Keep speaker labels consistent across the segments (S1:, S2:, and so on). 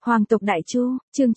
S1: Hoàng tộc Đại Chu, chương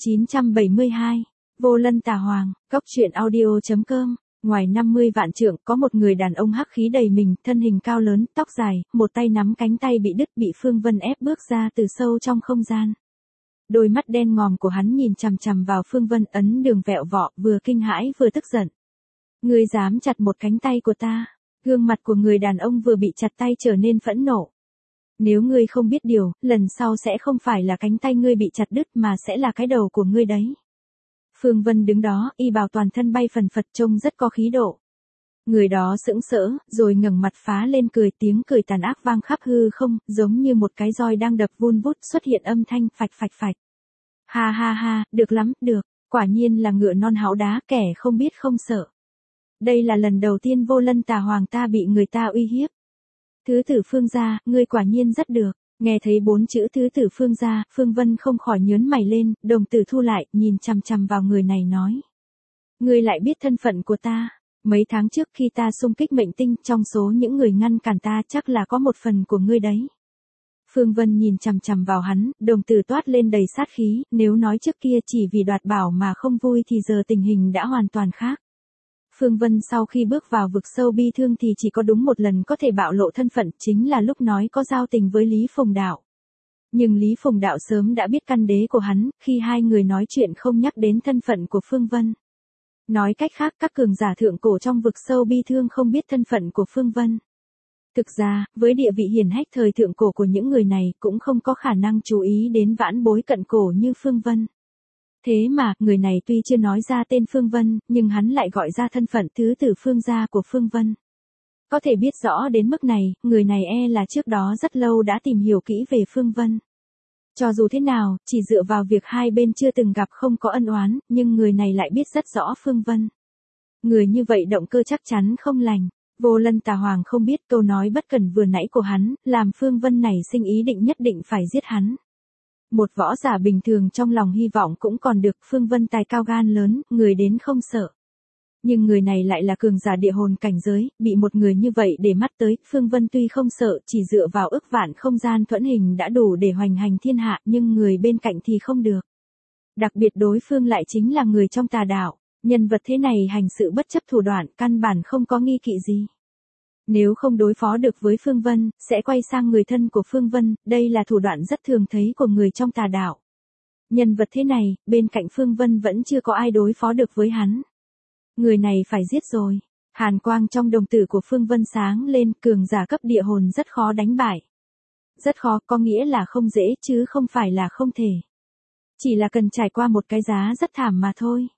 S1: 972. Vô Lân Tà Hoàng, Cốc truyện audio.com. Ngoài 50 vạn trượng có một người đàn ông hắc khí đầy mình, thân hình cao lớn, tóc dài, một tay nắm cánh tay bị đứt, bị Phương Vân ép bước ra từ sâu trong không gian. Đôi mắt đen ngòm của hắn nhìn chằm chằm vào Phương Vân, ấn đường vẹo vọ, vừa kinh hãi vừa tức giận. Ngươi dám chặt một cánh tay của ta? Gương mặt của người đàn ông vừa bị chặt tay trở nên phẫn nộ. Nếu ngươi không biết điều, lần sau sẽ không phải là cánh tay ngươi bị chặt đứt mà sẽ là cái đầu của ngươi đấy. Phương Vân đứng đó, y bào toàn thân bay phần phật trông rất có khí độ. Người đó sững sỡ, rồi ngẩng mặt phá lên cười, tiếng cười tàn ác vang khắp hư không, giống như một cái roi đang đập vun vút, xuất hiện âm thanh phạch phạch phạch. Ha ha ha, được lắm, được, quả nhiên là ngựa non háu đá, kẻ không biết không sợ. Đây là lần đầu tiên Vô Lân Tà Hoàng ta bị người ta uy hiếp. Thứ tử Phương gia, ngươi quả nhiên rất được. Nghe thấy 4 chữ thứ tử Phương gia, Phương Vân không khỏi nhớn mày lên, đồng tử thu lại, nhìn chằm chằm vào người này nói. Ngươi lại biết thân phận của ta. Mấy tháng trước khi ta xung kích mệnh tinh, trong số những người ngăn cản ta chắc là có một phần của ngươi đấy. Phương Vân nhìn chằm chằm vào hắn, đồng tử toát lên đầy sát khí, nếu nói trước kia chỉ vì đoạt bảo mà không vui thì giờ tình hình đã hoàn toàn khác. Phương Vân sau khi bước vào vực sâu bi thương thì chỉ có đúng một lần có thể bạo lộ thân phận, chính là lúc nói có giao tình với Lý Phùng Đạo. Nhưng Lý Phùng Đạo sớm đã biết căn đế của hắn, khi hai người nói chuyện không nhắc đến thân phận của Phương Vân. Nói cách khác, các cường giả thượng cổ trong vực sâu bi thương không biết thân phận của Phương Vân. Thực ra, với địa vị hiển hách thời thượng cổ của những người này cũng không có khả năng chú ý đến vãn bối cận cổ như Phương Vân. Thế mà, người này tuy chưa nói ra tên Phương Vân, nhưng hắn lại gọi ra thân phận thứ tử Phương gia của Phương Vân. Có thể biết rõ đến mức này, người này là trước đó rất lâu đã tìm hiểu kỹ về Phương Vân. Cho dù thế nào, chỉ dựa vào việc hai bên chưa từng gặp không có ân oán, nhưng người này lại biết rất rõ Phương Vân. Người như vậy động cơ chắc chắn không lành. Vô Lân Tà Hoàng không biết câu nói bất cẩn vừa nãy của hắn, làm Phương Vân này sinh ý định nhất định phải giết hắn. Một võ giả bình thường trong lòng hy vọng cũng còn được, Phương Vân tài cao gan lớn, người đến không sợ. Nhưng người này lại là cường giả địa hồn cảnh giới, bị một người như vậy để mắt tới, Phương Vân tuy không sợ, chỉ dựa vào ức vạn không gian thuẫn hình đã đủ để hoành hành thiên hạ, nhưng người bên cạnh thì không được. Đặc biệt đối phương lại chính là người trong tà đạo, nhân vật thế này hành sự bất chấp thủ đoạn, căn bản không có nghi kỵ gì. Nếu không đối phó được với Phương Vân, sẽ quay sang người thân của Phương Vân, đây là thủ đoạn rất thường thấy của người trong tà đạo. Nhân vật thế này, bên cạnh Phương Vân vẫn chưa có ai đối phó được với hắn. Người này phải giết rồi. Hàn quang trong đồng tử của Phương Vân sáng lên, cường giả cấp địa hồn rất khó đánh bại. Rất khó có nghĩa là không dễ chứ không phải là không thể. Chỉ là cần trải qua một cái giá rất thảm mà thôi.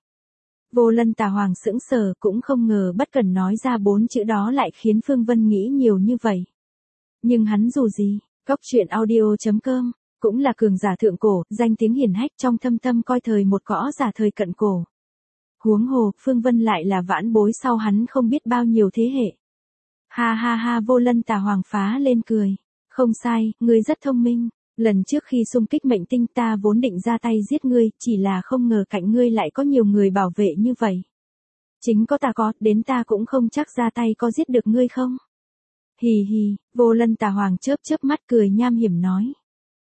S1: Vô Lân Tà Hoàng sững sờ, cũng không ngờ bất cần nói ra 4 chữ đó lại khiến Phương Vân nghĩ nhiều như vậy. Nhưng hắn dù gì, Cốc truyện audio.com, cũng là cường giả thượng cổ, danh tiếng hiển hách trong thâm tâm coi thời một cõ giả thời cận cổ. Huống hồ, Phương Vân lại là vãn bối sau hắn không biết bao nhiêu thế hệ. Ha ha ha, Vô Lân Tà Hoàng phá lên cười. Không sai, ngươi rất thông minh. Lần trước khi xung kích mệnh tinh ta vốn định ra tay giết ngươi, chỉ là không ngờ cạnh ngươi lại có nhiều người bảo vệ như vậy. Chính có ta có, đến ta cũng không chắc ra tay có giết được ngươi không. Hì hì, Vô Lân Tà Hoàng chớp chớp mắt cười nham hiểm nói.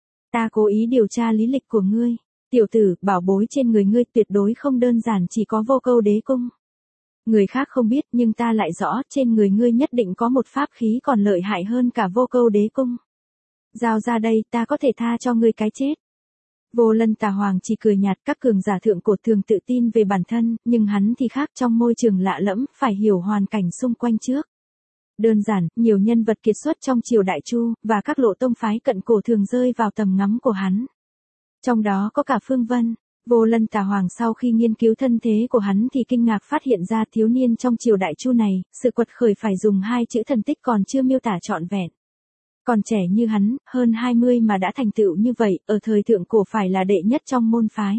S1: Ta cố ý điều tra lý lịch của ngươi. Tiểu tử, bảo bối trên người ngươi tuyệt đối không đơn giản chỉ có Vô Câu Đế Cung. Người khác không biết nhưng ta lại rõ, trên người ngươi nhất định có một pháp khí còn lợi hại hơn cả Vô Câu Đế Cung. Giao ra đây, ta có thể tha cho ngươi cái chết. Vô Lân Tà Hoàng chỉ cười nhạt, các cường giả thượng cổ thường tự tin về bản thân, nhưng hắn thì khác, trong môi trường lạ lẫm, phải hiểu hoàn cảnh xung quanh trước. Đơn giản, nhiều nhân vật kiệt xuất trong triều Đại Chu, và các lộ tông phái cận cổ thường rơi vào tầm ngắm của hắn. Trong đó có cả Phương Vân. Vô Lân Tà Hoàng sau khi nghiên cứu thân thế của hắn thì kinh ngạc phát hiện ra thiếu niên trong triều Đại Chu này, sự quật khởi phải dùng 2 chữ thần tích còn chưa miêu tả trọn vẹn. Còn trẻ như hắn, hơn 20 mà đã thành tựu như vậy, ở thời thượng cổ phải là đệ nhất trong môn phái.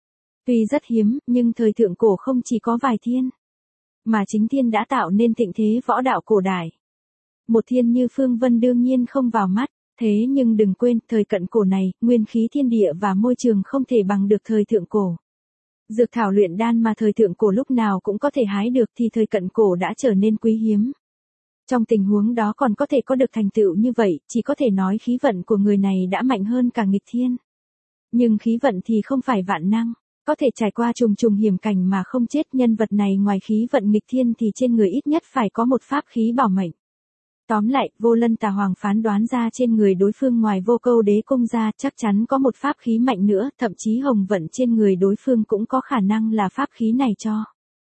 S1: Tuy rất hiếm, nhưng thời thượng cổ không chỉ có vài thiên, mà chính thiên đã tạo nên thịnh thế võ đạo cổ đại. Một thiên như Phương Vân đương nhiên không vào mắt, thế nhưng đừng quên, thời cận cổ này, nguyên khí thiên địa và môi trường không thể bằng được thời thượng cổ. Dược thảo luyện đan mà thời thượng cổ lúc nào cũng có thể hái được thì thời cận cổ đã trở nên quý hiếm. Trong tình huống đó còn có thể có được thành tựu như vậy, chỉ có thể nói khí vận của người này đã mạnh hơn cả nghịch thiên. Nhưng khí vận thì không phải vạn năng, có thể trải qua trùng trùng hiểm cảnh mà không chết. Nhân vật này ngoài khí vận nghịch thiên thì trên người ít nhất phải có một pháp khí bảo mệnh. Tóm lại, Vô Lân Tà Hoàng phán đoán ra trên người đối phương ngoài Vô Câu Đế Cung ra chắc chắn có một pháp khí mạnh nữa, thậm chí hồng vận trên người đối phương cũng có khả năng là pháp khí này cho.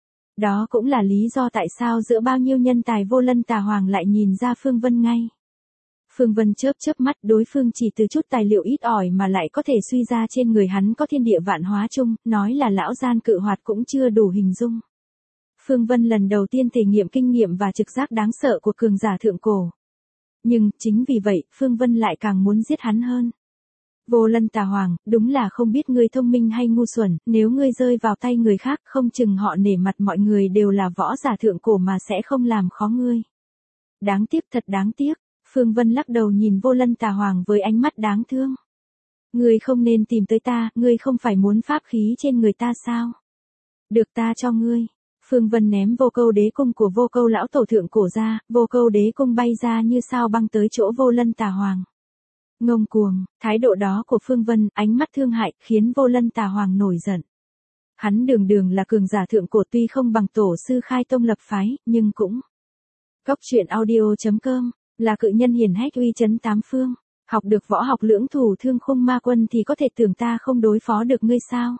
S1: Đó cũng là lý do tại sao giữa bao nhiêu nhân tài Vô Lân Tà Hoàng lại nhìn ra Phương Vân ngay. Phương Vân chớp chớp mắt, đối phương chỉ từ chút tài liệu ít ỏi mà lại có thể suy ra trên người hắn có thiên địa vạn hóa chung, nói là lão gian cự hoạt cũng chưa đủ hình dung. Phương Vân lần đầu tiên thể nghiệm kinh nghiệm và trực giác đáng sợ của cường giả thượng cổ. Nhưng, chính vì vậy, Phương Vân lại càng muốn giết hắn hơn. Vô Lân Tà Hoàng, đúng là không biết ngươi thông minh hay ngu xuẩn, nếu ngươi rơi vào tay người khác không chừng họ nể mặt mọi người đều là võ giả thượng cổ mà sẽ không làm khó ngươi. Đáng tiếc, thật đáng tiếc. Phương Vân lắc đầu nhìn Vô Lân Tà Hoàng với ánh mắt đáng thương. Ngươi không nên tìm tới ta, ngươi không phải muốn pháp khí trên người ta sao? Được ta cho ngươi. Phương Vân ném Vô Câu Đế Cung của Vô Câu lão tổ thượng cổ ra, Vô Câu Đế Cung bay ra như sao băng tới chỗ Vô Lân Tà Hoàng. Ngông cuồng, thái độ đó của Phương Vân, ánh mắt thương hại, khiến Vô Lân Tà Hoàng nổi giận. Hắn đường đường là cường giả thượng cổ, tuy không bằng tổ sư khai tông lập phái, nhưng cũng. Cốc truyện audio.com là cự nhân hiển hách uy chấn tám phương, học được võ học lưỡng thủ thương khung ma quân thì có thể tưởng ta không đối phó được ngươi sao?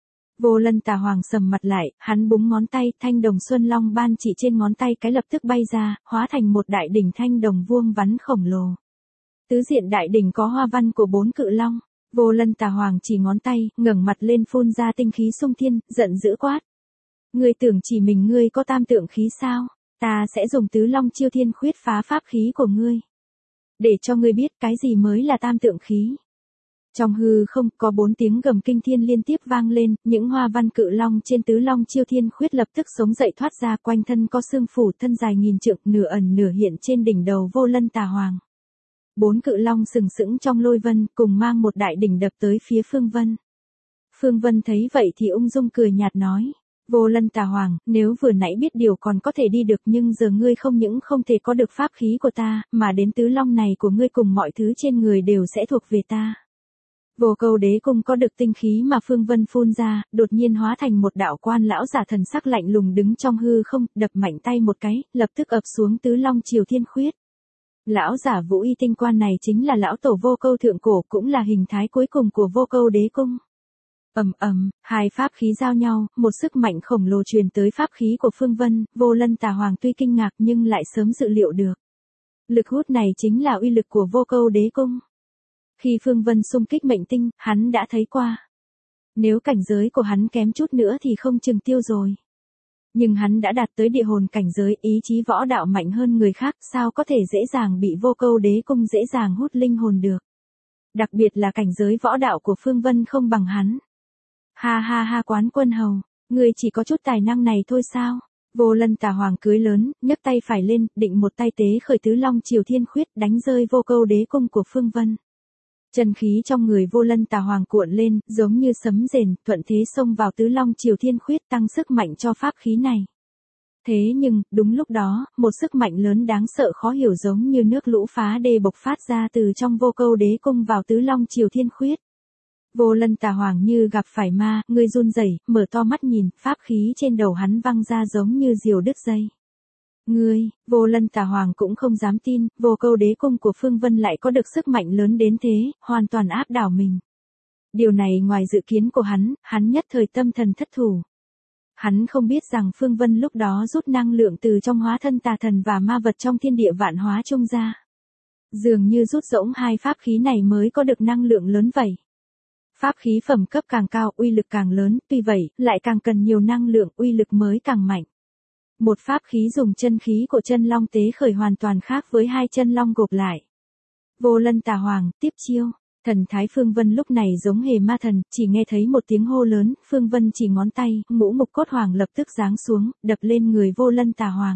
S1: Vô Lân Tà Hoàng sầm mặt lại, hắn búng ngón tay, thanh đồng xuân long ban chỉ trên ngón tay cái lập tức bay ra, hóa thành một đại đỉnh thanh đồng vuông vắn khổng lồ. Tứ diện đại đỉnh có hoa văn của 4 cự long. Vô Lân Tà Hoàng chỉ ngón tay, ngẩng mặt lên phun ra tinh khí xung thiên, giận dữ quát. Ngươi tưởng chỉ mình ngươi có tam tượng khí sao? Ta sẽ dùng tứ long chiêu thiên khuyết phá pháp khí của ngươi. Để cho ngươi biết cái gì mới là tam tượng khí. Trong hư không có 4 tiếng gầm kinh thiên liên tiếp vang lên, những hoa văn cự long trên tứ long chiêu thiên khuyết lập tức sống dậy thoát ra, quanh thân có xương phủ thân dài nghìn trượng, nửa ẩn nửa hiện trên đỉnh đầu Vô Lân Tà Hoàng. 4 cự long sừng sững trong lôi vân, cùng mang một đại đỉnh đập tới phía Phương Vân. Phương Vân thấy vậy thì ung dung cười nhạt nói. Vô Lân Tà Hoàng, nếu vừa nãy biết điều còn có thể đi được, nhưng giờ ngươi không những không thể có được pháp khí của ta, mà đến tứ long này của ngươi cùng mọi thứ trên người đều sẽ thuộc về ta. Vô Câu Đế Cung có được tinh khí mà Phương Vân phun ra, đột nhiên hóa thành một đạo quan lão giả thần sắc lạnh lùng đứng trong hư không, đập mạnh tay một cái, lập tức ập xuống tứ long triều thiên khuyết. Lão giả Vũ Y tinh quan này chính là lão tổ Vô Câu thượng cổ, cũng là hình thái cuối cùng của Vô Câu Đế Cung. Ầm ầm, hai pháp khí giao nhau, một sức mạnh khổng lồ truyền tới pháp khí của Phương Vân. Vô Lân Tà Hoàng tuy kinh ngạc nhưng lại sớm dự liệu được. Lực hút này chính là uy lực của Vô Câu Đế Cung. Khi Phương Vân xung kích mệnh tinh, hắn đã thấy qua. Nếu cảnh giới của hắn kém chút nữa thì không chừng tiêu rồi. Nhưng hắn đã đạt tới địa hồn cảnh giới, ý chí võ đạo mạnh hơn người khác, sao có thể dễ dàng bị Vô Câu Đế Cung dễ dàng hút linh hồn được. Đặc biệt là cảnh giới võ đạo của Phương Vân không bằng hắn. Ha ha ha, Quán Quân Hầu, ngươi chỉ có chút tài năng này thôi sao? Vô Lân Tà Hoàng cười lớn, nhấc tay phải lên, định một tay tế khởi tứ long triều thiên khuyết, đánh rơi Vô Câu Đế Cung của Phương Vân. Chân khí trong người Vô Lân Tà Hoàng cuộn lên, giống như sấm rền, thuận thế xông vào tứ long triều thiên khuyết, tăng sức mạnh cho pháp khí này. Thế nhưng, đúng lúc đó, một sức mạnh lớn đáng sợ khó hiểu giống như nước lũ phá đê bộc phát ra từ trong Vô Câu Đế Cung vào tứ long triều thiên khuyết. Vô Lân Tà Hoàng như gặp phải ma, người run rẩy, mở to mắt nhìn, pháp khí trên đầu hắn văng ra giống như diều đứt dây. Ngươi, Vô Lân Tà Hoàng cũng không dám tin, Vô Câu Đế Cung của Phương Vân lại có được sức mạnh lớn đến thế, hoàn toàn áp đảo mình. Điều này ngoài dự kiến của hắn nhất thời tâm thần thất thủ. Hắn không biết rằng Phương Vân lúc đó rút năng lượng từ trong hóa thân tà thần và ma vật trong thiên địa vạn hóa chung ra. Dường như rút rỗng hai pháp khí này mới có được năng lượng lớn vậy. Pháp khí phẩm cấp càng cao, uy lực càng lớn, tuy vậy, lại càng cần nhiều năng lượng, uy lực mới càng mạnh. Một pháp khí dùng chân khí của chân long tế khởi hoàn toàn khác với hai chân long gộp lại. Vô Lân Tà Hoàng, tiếp chiêu. Thần thái Phương Vân lúc này giống hề ma thần, chỉ nghe thấy một tiếng hô lớn, Phương Vân chỉ ngón tay, ngũ mục cốt hoàng lập tức giáng xuống, đập lên người Vô Lân Tà Hoàng.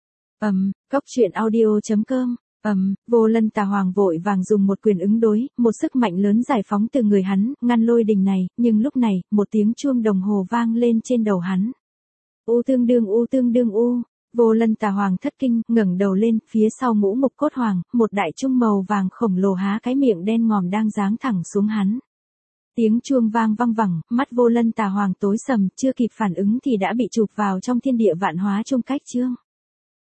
S1: Cốc truyện audio.com. Vô Lân Tà Hoàng vội vàng dùng một quyền ứng đối, một sức mạnh lớn giải phóng từ người hắn, ngăn lôi đình này, nhưng lúc này, một tiếng chuông đồng hồ vang lên trên đầu hắn. U tương đương u. Vô Lân Tà Hoàng thất kinh, ngẩng đầu lên, phía sau ngũ mục cốt hoàng, một đại trung màu vàng khổng lồ há cái miệng đen ngòm đang giáng thẳng xuống hắn. Tiếng chuông vang văng vẳng, mắt Vô Lân Tà Hoàng tối sầm, chưa kịp phản ứng thì đã bị chụp vào trong thiên địa vạn hóa chung cách chương.